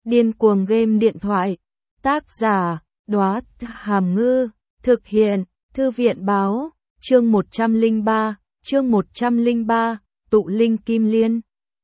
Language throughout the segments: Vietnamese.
Điên cuồng game điện thoại. Tác giả, Đóa Hàm Ngư. Thực hiện, Thư viện báo. Chương 103, Tụ Linh Kim Liên.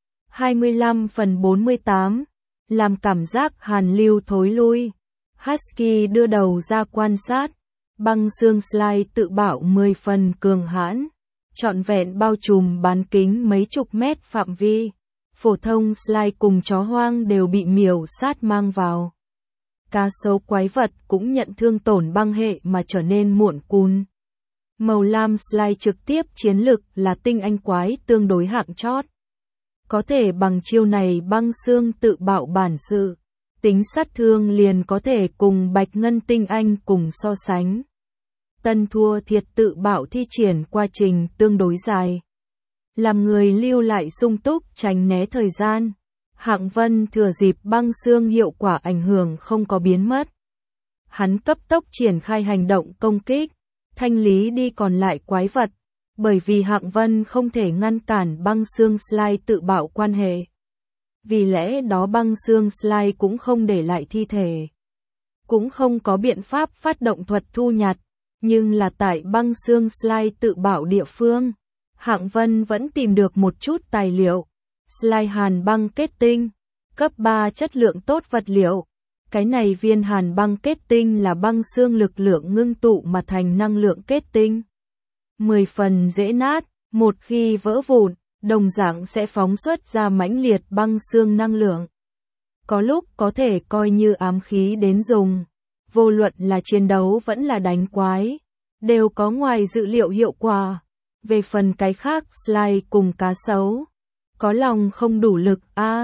25/48. Làm cảm giác hàn lưu thối lui. Husky đưa đầu ra quan sát. Băng xương slide tự bạo 10 phần cường hãn. Trọn vẹn bao trùm bán kính mấy chục mét phạm vi. Phổ thông slide cùng chó hoang đều bị miểu sát mang vào. Cá sấu quái vật cũng nhận thương tổn băng hệ mà trở nên muộn cùn. Màu lam slide trực tiếp chiến lực là tinh anh quái tương đối hạng chót. Có thể bằng chiêu này băng xương tự bạo bản sự. Tính sát thương liền có thể cùng bạch ngân tinh anh cùng so sánh. Tân thua thiệt tự bạo thi triển quá trình tương đối dài. Làm người lưu lại sung túc tránh né thời gian. Hạng Vân thừa dịp băng xương hiệu quả ảnh hưởng không có biến mất. Hắn cấp tốc triển khai hành động công kích, thanh lý đi còn lại quái vật, bởi vì Hạng Vân không thể ngăn cản băng xương slide tự bạo quan hệ. Vì lẽ đó băng xương slide cũng không để lại thi thể. Cũng không có biện pháp phát động thuật thu nhặt, nhưng là tại băng xương slide tự bạo địa phương. Hạng Vân vẫn tìm được một chút tài liệu. Slide hàn băng kết tinh, cấp 3 chất lượng tốt vật liệu. Cái này viên hàn băng kết tinh là băng xương lực lượng ngưng tụ mà thành năng lượng kết tinh. 10 phần dễ nát, một khi vỡ vụn, đồng dạng sẽ phóng xuất ra mãnh liệt băng xương năng lượng. Có lúc có thể coi như ám khí đến dùng. Vô luận là chiến đấu vẫn là đánh quái, đều có ngoài dự liệu hiệu quả. Về phần cái khác slide cùng cá sấu, có lòng không đủ lực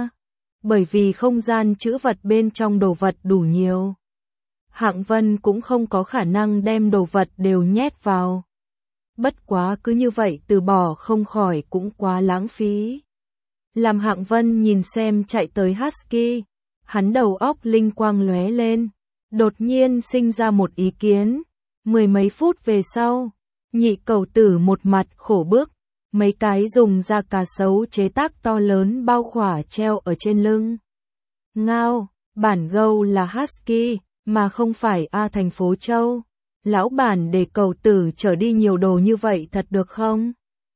bởi vì không gian trữ vật bên trong đồ vật đủ nhiều. Hạng Vân cũng không có khả năng đem đồ vật đều nhét vào. Bất quá cứ như vậy từ bỏ không khỏi cũng quá lãng phí. Làm Hạng Vân nhìn xem chạy tới Husky, hắn đầu óc linh quang lóe lên, đột nhiên sinh ra một ý kiến. 10 mấy phút về sau, nhị cẩu tử một mặt khổ bức, mấy cái dùng da cá sấu chế tác to lớn bao khỏa treo ở trên lưng. Ngao, bản gâu là Husky, mà không phải thành phố Châu. Lão bản để cẩu tử chở đi nhiều đồ như vậy thật được không?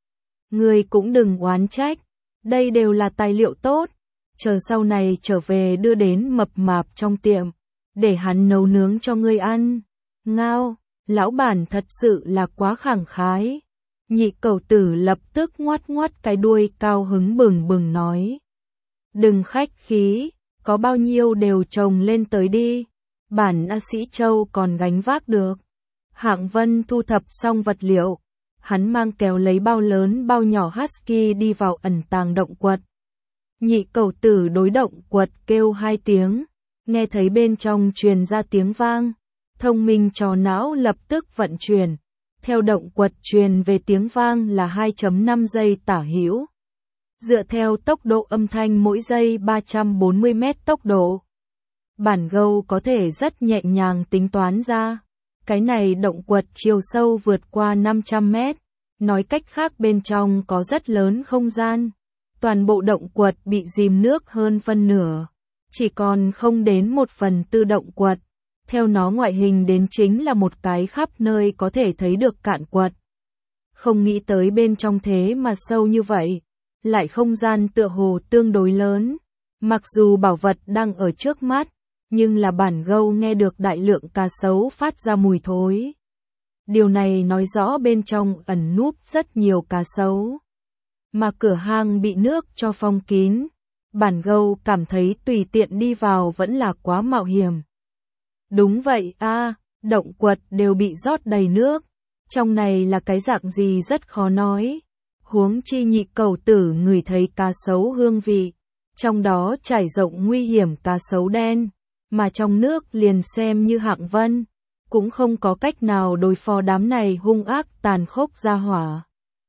Ngươi cũng đừng oán trách, đây đều là tài liệu tốt, chờ sau này trở về đưa đến mập mạp trong tiệm, để hắn nấu nướng cho ngươi ăn. Ngao, lão bản thật sự là quá khẳng khái. Nhị cẩu tử lập tức ngoắt ngoắt cái đuôi cao hứng bừng bừng nói. Đừng khách khí, có bao nhiêu đều trồng lên tới đi, bản sĩ Châu còn gánh vác được. Hạng Vân thu thập xong vật liệu, hắn mang kéo lấy bao lớn bao nhỏ Husky đi vào ẩn tàng động quật. Nhị cẩu tử đối động quật kêu 2 tiếng, nghe thấy bên trong truyền ra tiếng vang, thông minh trò não lập tức vận chuyển. Theo động quật truyền về tiếng vang là 2.5 giây tả hữu. Dựa theo tốc độ âm thanh mỗi giây 340 mét tốc độ, bản gâu có thể rất nhẹ nhàng tính toán ra. Cái này động quật chiều sâu vượt qua 500 mét, nói cách khác bên trong có rất lớn không gian. Toàn bộ động quật bị dìm nước hơn phân nửa, chỉ còn không đến 1/4 động quật. Theo nó ngoại hình đến chính là một cái khắp nơi có thể thấy được cạn quật. Không nghĩ tới bên trong thế mà sâu như vậy, lại không gian tựa hồ tương đối lớn. Mặc dù bảo vật đang ở trước mắt, nhưng là bản gâu nghe được đại lượng cá sấu phát ra mùi thối. Điều này nói rõ bên trong ẩn núp rất nhiều cá sấu. Mà cửa hang bị nước cho phong kín, bản gâu cảm thấy tùy tiện đi vào vẫn là quá mạo hiểm. Đúng vậy động quật đều bị rót đầy nước. Trong này là cái dạng gì rất khó nói. Huống chi nhị cẩu tử ngửi thấy cá sấu hương vị. Trong đó trải rộng nguy hiểm cá sấu đen. Mà trong nước liền xem như Hạng Vân. Cũng không có cách nào đối phó đám này hung ác tàn khốc ra hỏa.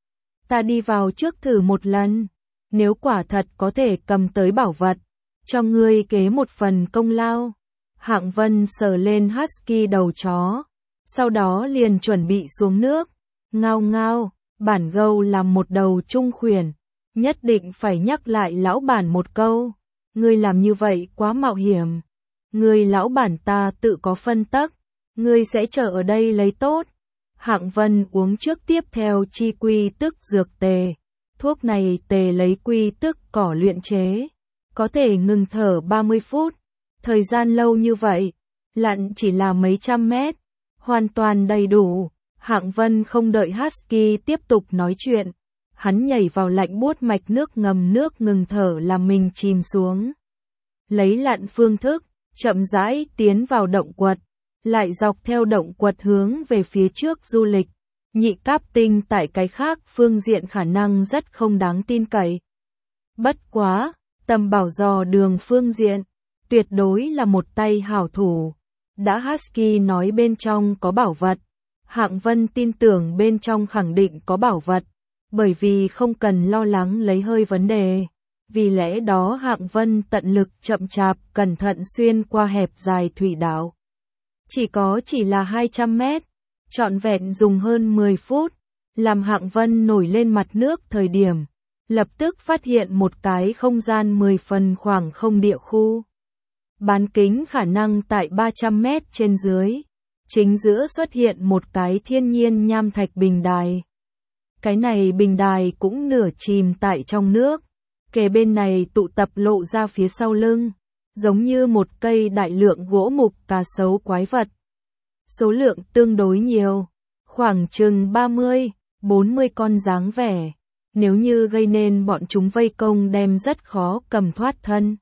Ta đi vào trước thử một lần. Nếu quả thật có thể cầm tới bảo vật, cho ngươi kế một phần công lao. Hạng Vân sờ lên Husky đầu chó, sau đó liền chuẩn bị xuống nước. Ngao ngao, bản gâu làm một đầu trung khuyển, nhất định phải nhắc lại lão bản một câu. Ngươi làm như vậy quá mạo hiểm. Ngươi lão bản ta tự có phân tắc, ngươi sẽ chờ ở đây lấy tốt. Hạng Vân uống trước tiếp theo chi quy tức dược tề. Thuốc này tề lấy quy tức cỏ luyện chế, có thể ngừng thở 30 phút. Thời gian lâu như vậy, lặn chỉ là mấy trăm mét, hoàn toàn đầy đủ. Hạng Vân không đợi Husky tiếp tục nói chuyện, hắn nhảy vào lạnh buốt mạch nước ngầm, nước ngừng thở làm mình chìm xuống. Lấy lặn phương thức, chậm rãi tiến vào động quật, lại dọc theo động quật hướng về phía trước du lịch. Nhị cáp tinh tại cái khác phương diện khả năng rất không đáng tin cậy. Bất quá, tầm bảo dò đường phương diện, tuyệt đối là một tay hảo thủ. Đã Husky nói bên trong có bảo vật, Hạng Vân tin tưởng bên trong khẳng định có bảo vật, bởi vì không cần lo lắng lấy hơi vấn đề. Vì lẽ đó Hạng Vân tận lực chậm chạp cẩn thận xuyên qua hẹp dài thủy đạo. Chỉ là 200 mét, trọn vẹn dùng hơn 10 phút, làm Hạng Vân nổi lên mặt nước thời điểm, lập tức phát hiện một cái không gian 10 phần khoảng không địa khu. Bán kính khả năng tại 300 mét trên dưới, chính giữa xuất hiện một cái thiên nhiên nham thạch bình đài. Cái này bình đài cũng nửa chìm tại trong nước, kề bên này tụ tập lộ ra phía sau lưng, giống như một cây đại lượng gỗ mục cá sấu quái vật. Số lượng tương đối nhiều, khoảng chừng 30-40 con dáng vẻ, nếu như gây nên bọn chúng vây công đem rất khó cầm thoát thân.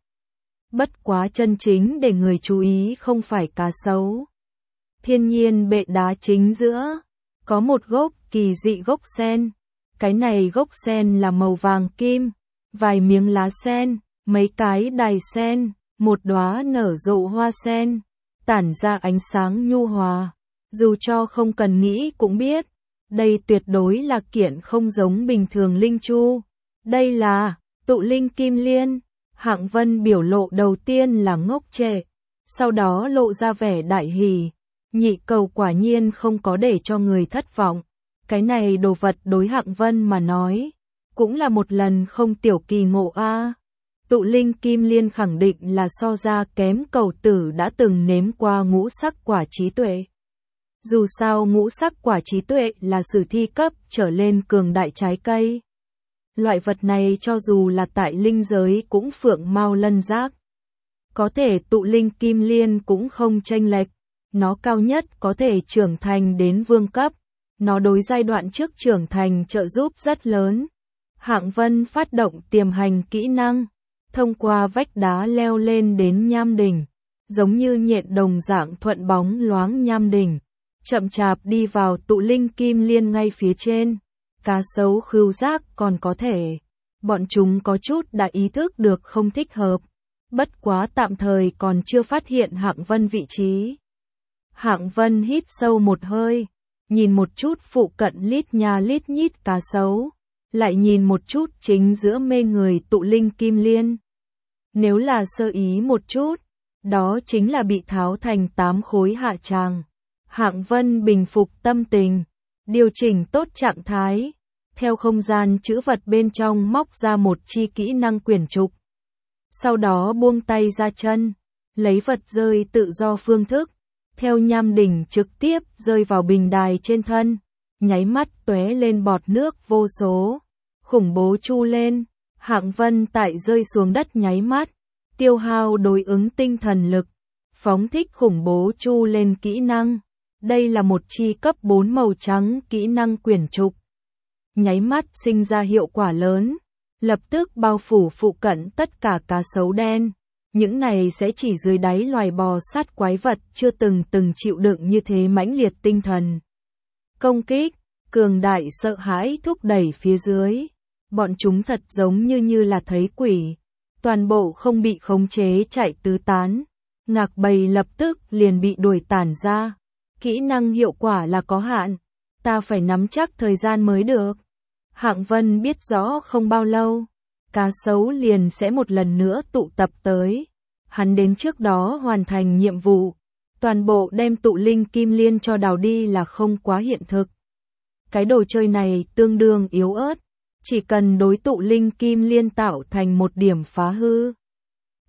Bất quá chân chính để người chú ý không phải cá sấu. Thiên nhiên bệ đá chính giữa, có một gốc kỳ dị gốc sen. Cái này gốc sen là màu vàng kim, vài miếng lá sen, mấy cái đài sen, một đóa nở rộ hoa sen, tản ra ánh sáng nhu hòa. Dù cho không cần nghĩ cũng biết, đây tuyệt đối là kiện không giống bình thường linh chu. Đây là tụ linh kim liên. Hạng Vân biểu lộ đầu tiên là ngốc trệ, sau đó lộ ra vẻ đại hỉ. Nhị cầu quả nhiên không có để cho người thất vọng. Cái này đồ vật đối Hạng Vân mà nói, cũng là một lần không tiểu kỳ ngộ a. Tụ linh kim liên khẳng định là so ra kém cầu tử đã từng nếm qua ngũ sắc quả trí tuệ. Dù sao ngũ sắc quả trí tuệ là sử thi cấp trở lên cường đại trái cây. Loại vật này cho dù là tại linh giới cũng phượng mao lân giác. Có thể tụ linh kim liên cũng không chênh lệch, nó cao nhất có thể trưởng thành đến vương cấp. Nó đối giai đoạn trước trưởng thành trợ giúp rất lớn. Hạng Vân phát động tiềm hành kỹ năng, thông qua vách đá leo lên đến nham đỉnh, giống như nhện đồng dạng thuận bóng loáng nham đỉnh, chậm chạp đi vào tụ linh kim liên ngay phía trên. Cá sấu khứu giác còn có thể, bọn chúng có chút đã ý thức được không thích hợp, bất quá tạm thời còn chưa phát hiện Hạng Vân vị trí. Hạng Vân hít sâu một hơi, nhìn một chút phụ cận lít nha lít nhít cá sấu, lại nhìn một chút chính giữa mê người tụ linh kim liên. Nếu là sơ ý một chút, đó chính là bị tháo thành 8 khối hạ tràng. Hạng Vân bình phục tâm tình, điều chỉnh tốt trạng thái, theo không gian trữ vật bên trong móc ra một chi kỹ năng quyển trục. Sau đó buông tay ra chân, lấy vật rơi tự do phương thức, theo nham đỉnh trực tiếp rơi vào bình đài trên thân, nháy mắt tóe lên bọt nước vô số, khủng bố chu lên. Hạng Vân tại rơi xuống đất nháy mắt, tiêu hao đối ứng tinh thần lực, phóng thích khủng bố chu lên kỹ năng. Đây là một chi cấp 4 màu trắng kỹ năng quyển trục. Nháy mắt sinh ra hiệu quả lớn, lập tức bao phủ phụ cận tất cả cá sấu đen. Những này sẽ chỉ dưới đáy loài bò sát quái vật chưa từng chịu đựng như thế mãnh liệt tinh thần công kích, cường đại sợ hãi thúc đẩy phía dưới. Bọn chúng thật giống như là thấy quỷ, toàn bộ không bị khống chế chạy tứ tán. Ngạc bầy lập tức liền bị đuổi tản ra. Kỹ năng hiệu quả là có hạn, ta phải nắm chắc thời gian mới được. Hạng Vân biết rõ không bao lâu, cá sấu liền sẽ một lần nữa tụ tập tới. Hắn đến trước đó hoàn thành nhiệm vụ, toàn bộ đem tụ linh kim liên cho đào đi là không quá hiện thực. Cái đồ chơi này tương đương yếu ớt, chỉ cần đối tụ linh kim liên tạo thành một điểm phá hư,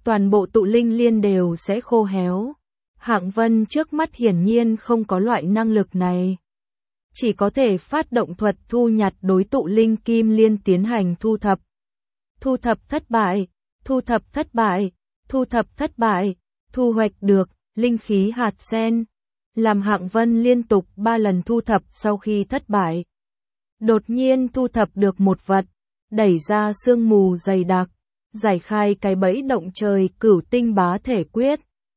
toàn bộ tụ linh liên đều sẽ khô héo. Hạng Vân trước mắt hiển nhiên không có loại năng lực này. Chỉ có thể phát động thuật thu nhặt đối tụ linh kim liên tiến hành thu thập. Thu thập thất bại, thu thập thất bại, thu thập thất bại, thu hoạch được, linh khí hạt sen. Làm Hạng Vân liên tục 3 lần thu thập sau khi thất bại. Đột nhiên thu thập được một vật, đẩy ra sương mù dày đặc, giải khai cái bẫy động trời cửu tinh bá thể quyết.